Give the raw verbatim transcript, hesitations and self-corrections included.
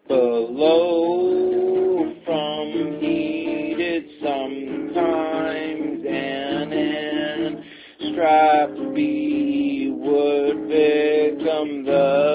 below from heated sometimes, and in strap B would become the